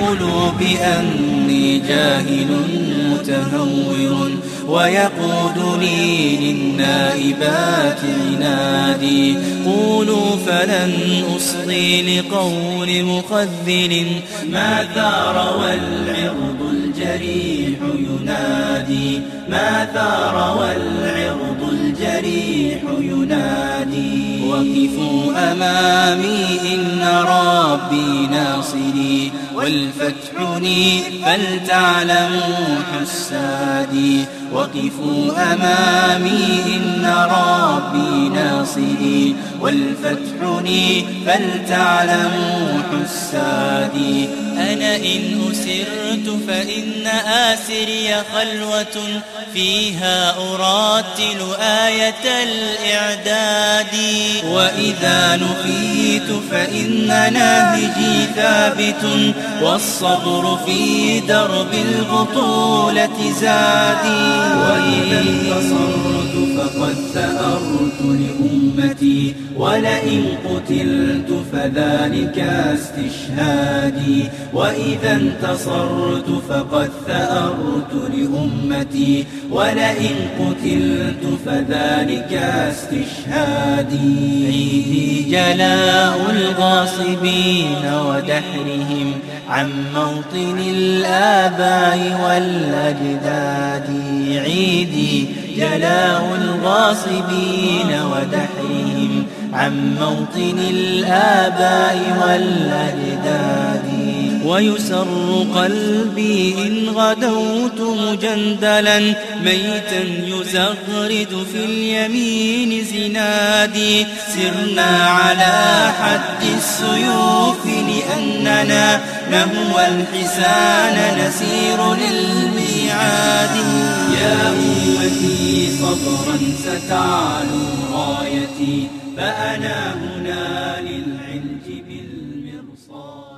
يقول بأني جاهل متهور ويقودني للنائبات عنادي. قولوا فلن أصغي لقول مخذل ما ثار والعرض الجريح ينادي، ما ثار والعرض الجريح ينادي. وقفوا أمامي إن ربي ناصري والفتح لي فلتعلموا حسادي. وقفوا أمامي إن ربي ناصري والفتح لي فلتعلموا حسادي. أنا إن أسرت فإن آسري خلوة فيها أراتل آية الإعداد. وإذا نفيت فإن نهجي ثابت والصبر في درب البطولة زادي. وإذا انتصرت فقد ثأرت لأمتي ولئن قتلت فذلك استشهادي. وإذا انتصرت فقد ثأرت لأمتي ولئن قتلت فذلك استشهادي. عيدي جلاء الغاصبين ودحرهم عن موطن الآباء والأجداد. عيدي جلاء الغاصبين ودحرهم عن موطن الآباء والأجداد. ويسر قلبي إن غدوت مجندلا ميتا يزغرد في اليمين زنادي. سرنا على حد السيوف لأننا نهوى الحسان نسير للميعاد. يا أمتي صبرا ستعلو رايتي فأنا هنا للعلج بالمرصاد.